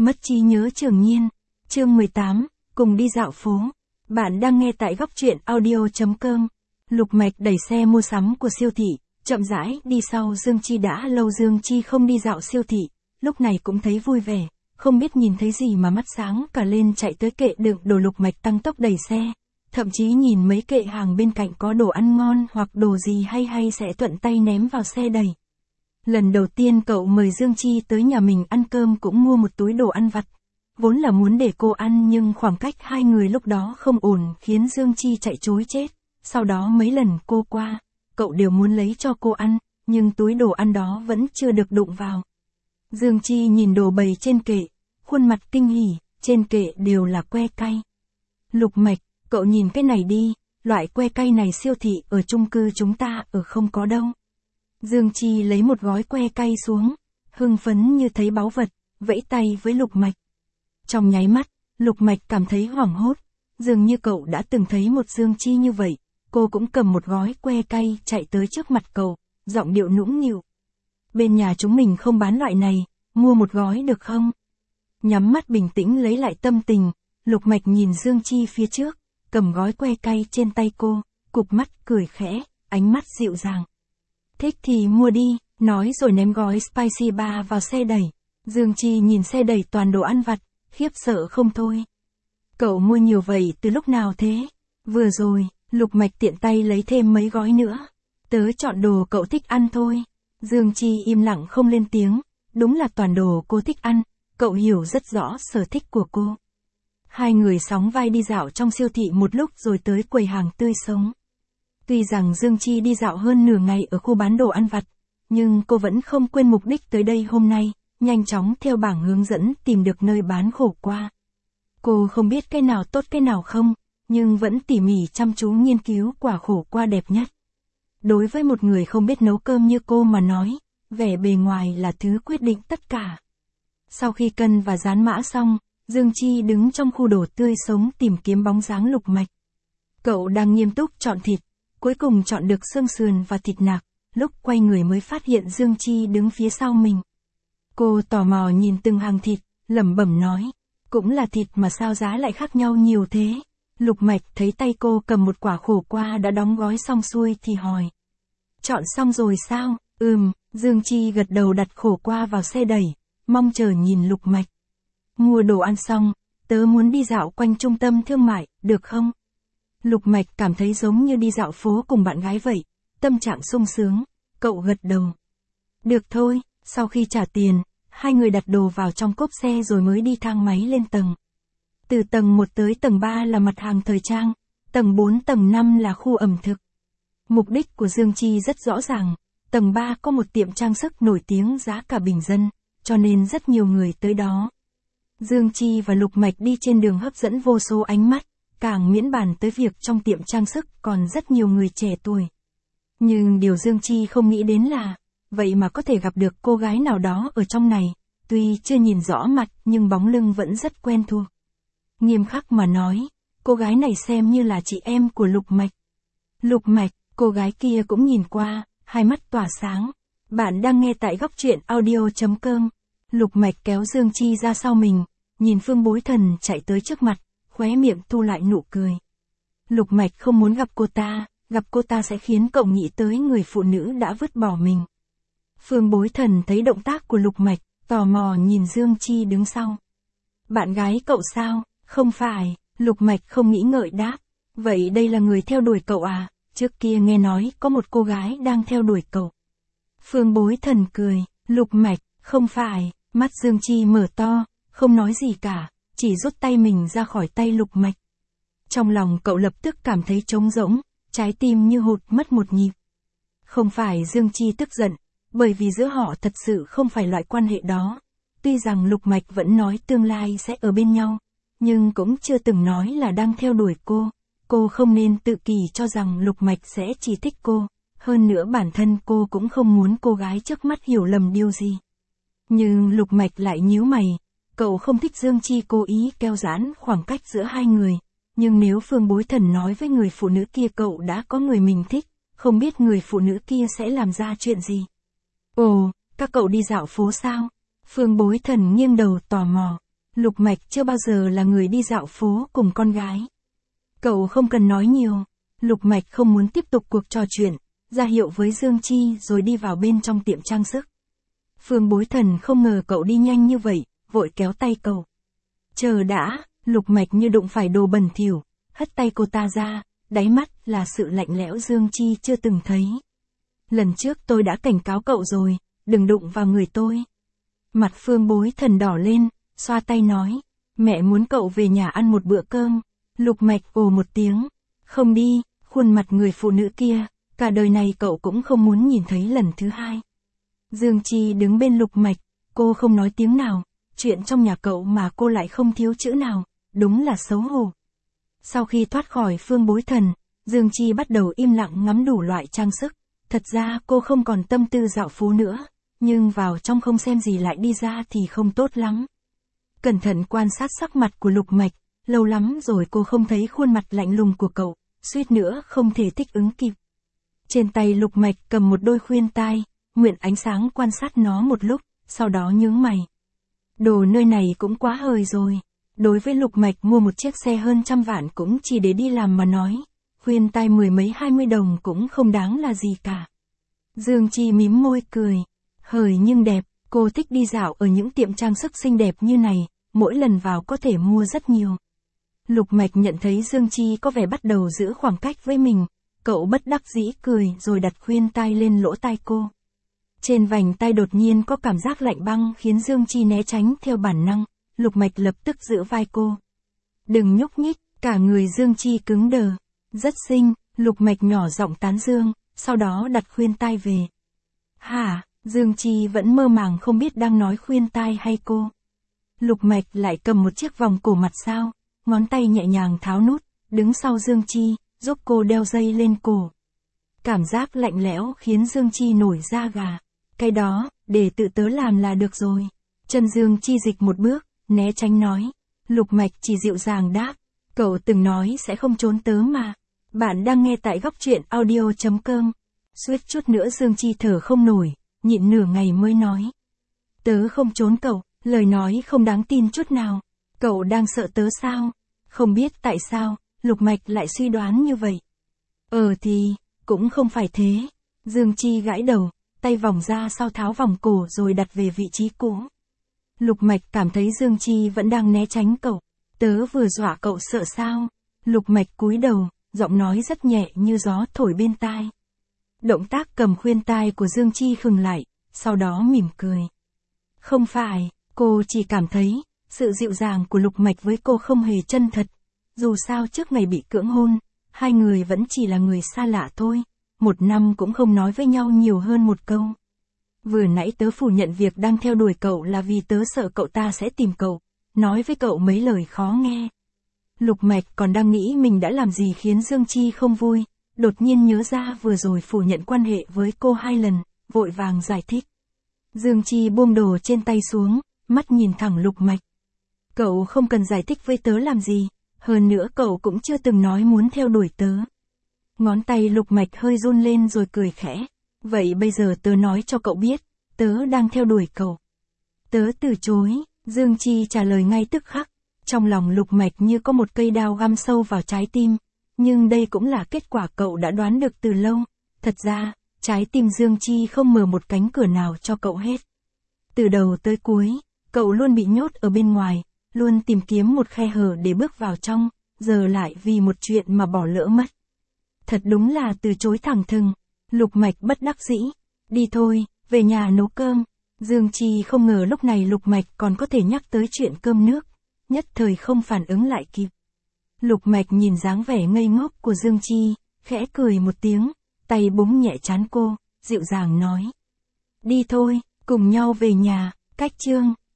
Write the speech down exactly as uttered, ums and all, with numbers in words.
Mất trí nhớ Trường Nhiên. Chương mười tám, cùng đi dạo phố. Bạn đang nghe tại góc truyện audio chấm com. Lục Mạch đẩy xe mua sắm của siêu thị, chậm rãi đi sau Dương Chi. Đã lâu Dương Chi không đi dạo siêu thị, lúc này cũng thấy vui vẻ, không biết nhìn thấy gì mà mắt sáng cả lên, chạy tới kệ đựng đồ. Lục Mạch tăng tốc đẩy xe, thậm chí nhìn mấy kệ hàng bên cạnh có đồ ăn ngon hoặc đồ gì hay hay sẽ thuận tay ném vào xe đẩy. Lần đầu tiên cậu mời Dương Chi tới nhà mình ăn cơm cũng mua một túi đồ ăn vặt. Vốn là muốn để cô ăn nhưng khoảng cách hai người lúc đó không ổn khiến Dương Chi chạy trối chết. Sau đó mấy lần cô qua, cậu đều muốn lấy cho cô ăn, nhưng túi đồ ăn đó vẫn chưa được đụng vào. Dương Chi nhìn đồ bày trên kệ, khuôn mặt kinh hỉ, trên kệ đều là que cay. Lục Mạch, cậu nhìn cái này đi, loại que cay này siêu thị ở chung cư chúng ta ở không có đâu. Dương Chi lấy một gói que cay xuống, hưng phấn như thấy báu vật, vẫy tay với Lục Mạch. Trong nháy mắt, Lục Mạch cảm thấy hoảng hốt, dường như cậu đã từng thấy một Dương Chi như vậy. Cô cũng cầm một gói que cay chạy tới trước mặt cậu, giọng điệu nũng nịu. Bên nhà chúng mình không bán loại này, mua một gói được không? Nhắm mắt bình tĩnh lấy lại tâm tình, Lục Mạch nhìn Dương Chi phía trước, cầm gói que cay trên tay cô, cụp mắt cười khẽ, ánh mắt dịu dàng. Thích thì mua đi, nói rồi ném gói Spicy Bar vào xe đẩy. Dương Chi nhìn xe đẩy toàn đồ ăn vặt, khiếp sợ không thôi. Cậu mua nhiều vậy từ lúc nào thế? Vừa rồi, Lục Mạch tiện tay lấy thêm mấy gói nữa. Tớ chọn đồ cậu thích ăn thôi. Dương Chi im lặng không lên tiếng, đúng là toàn đồ cô thích ăn, cậu hiểu rất rõ sở thích của cô. Hai người sóng vai đi dạo trong siêu thị một lúc rồi tới quầy hàng tươi sống. Tuy rằng Dương Chi đi dạo hơn nửa ngày ở khu bán đồ ăn vặt, nhưng cô vẫn không quên mục đích tới đây hôm nay, nhanh chóng theo bảng hướng dẫn tìm được nơi bán khổ qua. Cô không biết cái nào tốt cái nào không, nhưng vẫn tỉ mỉ chăm chú nghiên cứu quả khổ qua đẹp nhất. Đối với một người không biết nấu cơm như cô mà nói, vẻ bề ngoài là thứ quyết định tất cả. Sau khi cân và dán mã xong, Dương Chi đứng trong khu đồ tươi sống tìm kiếm bóng dáng Lục Mạch. Cậu đang nghiêm túc chọn thịt, cuối cùng chọn được xương sườn và thịt nạc, lúc quay người mới phát hiện Dương Chi đứng phía sau mình. Cô tò mò nhìn từng hàng thịt, lẩm bẩm nói, cũng là thịt mà sao giá lại khác nhau nhiều thế? Lục Mạch thấy tay cô cầm một quả khổ qua đã đóng gói xong xuôi thì hỏi. Chọn xong rồi sao? Ừm, Dương Chi gật đầu đặt khổ qua vào xe đẩy, mong chờ nhìn Lục Mạch. Mua đồ ăn xong, tớ muốn đi dạo quanh trung tâm thương mại, được không? Lục Mạch cảm thấy giống như đi dạo phố cùng bạn gái vậy, tâm trạng sung sướng, cậu gật đầu. Được thôi, sau khi trả tiền, hai người đặt đồ vào trong cốp xe rồi mới đi thang máy lên tầng. Từ tầng một tới tầng ba là mặt hàng thời trang, tầng bốn tầng năm là khu ẩm thực. Mục đích của Dương Chi rất rõ ràng, tầng ba có một tiệm trang sức nổi tiếng giá cả bình dân, cho nên rất nhiều người tới đó. Dương Chi và Lục Mạch đi trên đường hấp dẫn vô số ánh mắt, càng miễn bàn tới việc trong tiệm trang sức còn rất nhiều người trẻ tuổi. Nhưng điều Dương Chi không nghĩ đến là, vậy mà có thể gặp được cô gái nào đó ở trong này, tuy chưa nhìn rõ mặt nhưng bóng lưng vẫn rất quen thuộc. Nghiêm khắc mà nói, cô gái này xem như là chị em của Lục Mạch. Lục Mạch, cô gái kia cũng nhìn qua, hai mắt tỏa sáng. Bạn đang nghe tại góc truyện audio chấm com. Lục Mạch kéo Dương Chi ra sau mình, nhìn Phương Bối Thần chạy tới trước mặt, khóe miệng thu lại nụ cười. Lục Mạch không muốn gặp cô ta, gặp cô ta sẽ khiến cậu nghĩ tới người phụ nữ đã vứt bỏ mình. Phương Bối Thần thấy động tác của Lục Mạch, tò mò nhìn Dương Chi đứng sau. Bạn gái cậu sao? Không phải, Lục Mạch không nghĩ ngợi đáp. Vậy đây là người theo đuổi cậu à? Trước kia nghe nói có một cô gái đang theo đuổi cậu. Phương Bối Thần cười, Lục Mạch, không phải, mắt Dương Chi mở to, không nói gì cả, chỉ rút tay mình ra khỏi tay Lục Mạch. Trong lòng cậu lập tức cảm thấy trống rỗng, trái tim như hụt mất một nhịp. Không phải Dương Chi tức giận, bởi vì giữa họ thật sự không phải loại quan hệ đó. Tuy rằng Lục Mạch vẫn nói tương lai sẽ ở bên nhau, nhưng cũng chưa từng nói là đang theo đuổi cô. Cô không nên tự kỷ cho rằng Lục Mạch sẽ chỉ thích cô, hơn nữa bản thân cô cũng không muốn cô gái trước mắt hiểu lầm điều gì. Nhưng Lục Mạch lại nhíu mày, cậu không thích Dương Chi cố ý kéo giãn khoảng cách giữa hai người, nhưng nếu Phương Bối Thần nói với người phụ nữ kia cậu đã có người mình thích, không biết người phụ nữ kia sẽ làm ra chuyện gì. Ồ, các cậu đi dạo phố sao? Phương Bối Thần nghiêng đầu tò mò. Lục Mạch chưa bao giờ là người đi dạo phố cùng con gái. Cậu không cần nói nhiều. Lục Mạch không muốn tiếp tục cuộc trò chuyện, ra hiệu với Dương Chi rồi đi vào bên trong tiệm trang sức. Phương Bối Thần không ngờ cậu đi nhanh như vậy, vội kéo tay cậu. Chờ đã, Lục Mạch như đụng phải đồ bẩn thỉu, hất tay cô ta ra, đáy mắt là sự lạnh lẽo Dương Chi chưa từng thấy. Lần trước tôi đã cảnh cáo cậu rồi, đừng đụng vào người tôi. Mặt Phương Bối Thần đỏ lên, xoa tay nói, mẹ muốn cậu về nhà ăn một bữa cơm. Lục Mạch ồ một tiếng, không đi, khuôn mặt người phụ nữ kia, cả đời này cậu cũng không muốn nhìn thấy lần thứ hai. Dương Chi đứng bên Lục Mạch, cô không nói tiếng nào, chuyện trong nhà cậu mà cô lại không thiếu chữ nào, đúng là xấu hổ. Sau khi thoát khỏi Phương Bối Thần, Dương Chi bắt đầu im lặng ngắm đủ loại trang sức, thật ra cô không còn tâm tư dạo phố nữa, nhưng vào trong không xem gì lại đi ra thì không tốt lắm. Cẩn thận quan sát sắc mặt của Lục Mạch, lâu lắm rồi cô không thấy khuôn mặt lạnh lùng của cậu, suýt nữa không thể thích ứng kịp. Trên tay Lục Mạch cầm một đôi khuyên tai, Nguyện Ánh Sáng quan sát nó một lúc, sau đó nhướng mày. Đồ nơi này cũng quá hời rồi. Đối với Lục Mạch mua một chiếc xe hơn trăm vạn cũng chỉ để đi làm mà nói, khuyên tai mười mấy hai mươi đồng cũng không đáng là gì cả. Dương Chi mím môi cười, hời nhưng đẹp, cô thích đi dạo ở những tiệm trang sức xinh đẹp như này, mỗi lần vào có thể mua rất nhiều. Lục Mạch nhận thấy Dương Chi có vẻ bắt đầu giữ khoảng cách với mình, cậu bất đắc dĩ cười rồi đặt khuyên tai lên lỗ tai cô. Trên vành tai đột nhiên có cảm giác lạnh băng khiến Dương Chi né tránh theo bản năng, Lục Mạch lập tức giữ vai cô. Đừng nhúc nhích, cả người Dương Chi cứng đờ. Rất xinh, Lục Mạch nhỏ giọng tán dương, sau đó đặt khuyên tai về. Hả, Dương Chi vẫn mơ màng không biết đang nói khuyên tai hay cô. Lục Mạch lại cầm một chiếc vòng cổ mặt sao, ngón tay nhẹ nhàng tháo nút, đứng sau Dương Chi, giúp cô đeo dây lên cổ. Cảm giác lạnh lẽo khiến Dương Chi nổi da gà. Cái đó, để tự tớ làm là được rồi. Chân Dương Chi dịch một bước, né tránh nói. Lục Mạch chỉ dịu dàng đáp. Cậu từng nói sẽ không trốn tớ mà. Bạn đang nghe tại góc truyện audio chấm com. Suýt chút nữa Dương Chi thở không nổi, nhịn nửa ngày mới nói. Tớ không trốn cậu, lời nói không đáng tin chút nào. Cậu đang sợ tớ sao? Không biết tại sao, Lục Mạch lại suy đoán như vậy. Ờ thì, cũng không phải thế. Dương Chi gãi đầu, tay vòng ra sau tháo vòng cổ rồi đặt về vị trí cũ. Lục Mạch cảm thấy Dương Chi vẫn đang né tránh cậu. Tớ vừa dọa cậu sợ sao? Lục Mạch cúi đầu, giọng nói rất nhẹ như gió thổi bên tai. Động tác cầm khuyên tai của Dương Chi khừng lại, sau đó mỉm cười. Không phải, cô chỉ cảm thấy, sự dịu dàng của Lục Mạch với cô không hề chân thật. Dù sao trước ngày bị cưỡng hôn, hai người vẫn chỉ là người xa lạ thôi. Một năm cũng không nói với nhau nhiều hơn một câu. Vừa nãy tớ phủ nhận việc đang theo đuổi cậu là vì tớ sợ cậu ta sẽ tìm cậu, nói với cậu mấy lời khó nghe. Lục Mạch còn đang nghĩ mình đã làm gì khiến Dương Chi không vui, đột nhiên nhớ ra vừa rồi phủ nhận quan hệ với cô hai lần, vội vàng giải thích. Dương Chi buông đồ trên tay xuống, mắt nhìn thẳng Lục Mạch. Cậu không cần giải thích với tớ làm gì, hơn nữa cậu cũng chưa từng nói muốn theo đuổi tớ. Ngón tay Lục Mạch hơi run lên rồi cười khẽ. Vậy bây giờ tớ nói cho cậu biết, tớ đang theo đuổi cậu. Tớ từ chối, Dương Chi trả lời ngay tức khắc. Trong lòng Lục Mạch như có một cây đao găm sâu vào trái tim. Nhưng đây cũng là kết quả cậu đã đoán được từ lâu. Thật ra, trái tim Dương Chi không mở một cánh cửa nào cho cậu hết. Từ đầu tới cuối, cậu luôn bị nhốt ở bên ngoài, luôn tìm kiếm một khe hở để bước vào trong, giờ lại vì một chuyện mà bỏ lỡ mất. Thật đúng là từ chối thẳng thừng. Lục Mạch bất đắc dĩ. Đi thôi, về nhà nấu cơm. Dương Chi không ngờ lúc này Lục Mạch còn có thể nhắc tới chuyện cơm nước. Nhất thời không phản ứng lại kịp. Lục Mạch nhìn dáng vẻ ngây ngốc của Dương Chi, khẽ cười một tiếng, tay búng nhẹ trán cô, dịu dàng nói. Đi thôi, cùng nhau về nhà, cách chương.